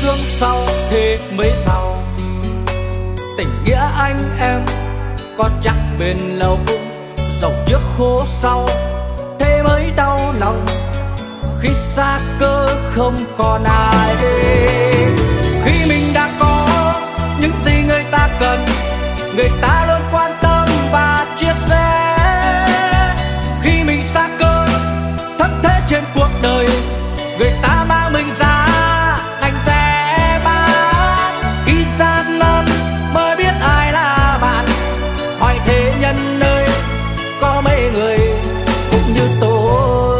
xương sau thì mới giàu. Tình nghĩa anh em có chắc bền lâu, dẫu trước khổ sau thế mới đau lòng. Khi xa cơ không còn ai, khi mình đã có những gì người ta cần, người ta luôn quan tâm và chia sẻ. Khi mình xa cơ thất thế trên cuộc đời, người ta mang mình ra đành rẽ bát. Khi gian nan mới biết ai là bạn, hỏi thế nhân ơi có mấy người cũng như tôi.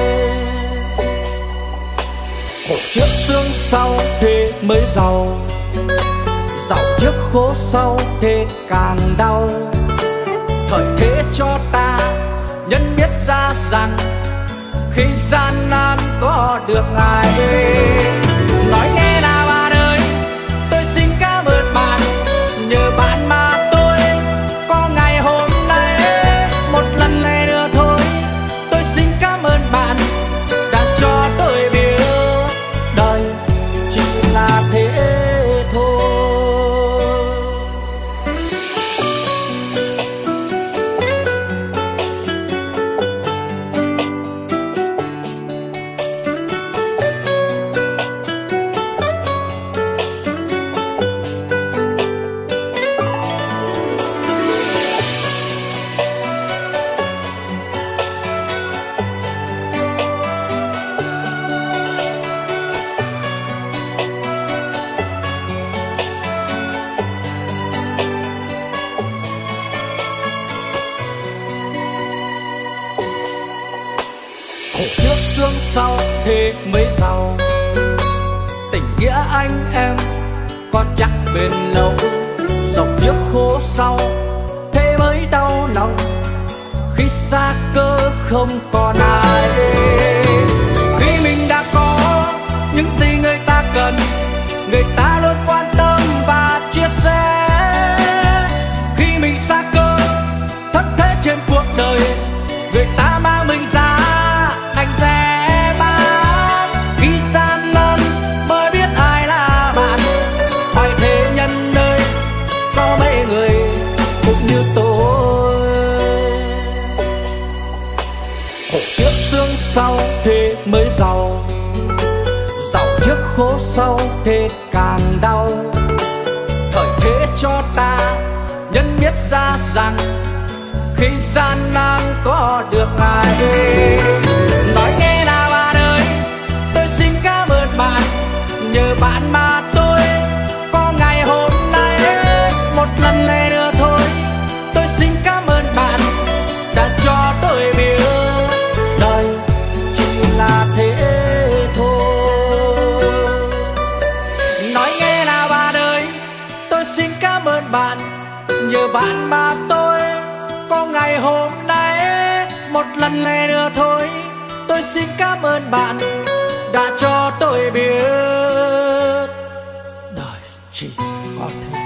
Khổ trước sương sau thì mới giàu, giàu trước khổ sau thì càng đau. Thời thế cho ta nhân biết ra rằng, khi gian nan có được Ngài. Nói nghe nào bạn ơi, tôi xin cảm ơn bạn, nhờ bạn mà tôi có ngày hôm nay. Một lần này nữa thôi, tôi xin cảm ơn bạn đã cho tôi biết đời chỉ là thế thôi. Khổ trước sương sau thì mới giàu. Tình nghĩa anh em có chắc bền lâu, dẫu trước khổ sau thế mới đau lòng. Khi xa cơ không còn ai, khi mình đã có những gì người ta cần, người ta luôn quan tâm và chia sẻ. Khi mình xa cơ thất thế trên cuộc đời, người ta mang mình ra đành rẽ bát. Khi gian nan mới biết ai là bạn, hỏi thế nhân ơi có mấy người cũng như tôi. Khổ trước sương sau thì mới giàu, giàu trước khổ sau thì càng đau. Thời thế cho ta nhân biết ra rằng, khi gian nan có được Ngài. Nói nghe nào bạn ơi, tôi xin cảm ơn bạn, nhờ bạn mà tôi có ngày hôm nay. Một lần này nữa thôi, tôi xin cảm ơn bạn đã cho tôi biết đời chỉ là thế thôi. Nói nghe nào bạn ơi, tôi xin cảm ơn bạn, nhờ bạn mà tôi có ngày hôm nay. Một lần này nữa thôi, tôi xin cảm ơn bạn đã cho tôi biết đời chỉ có thế.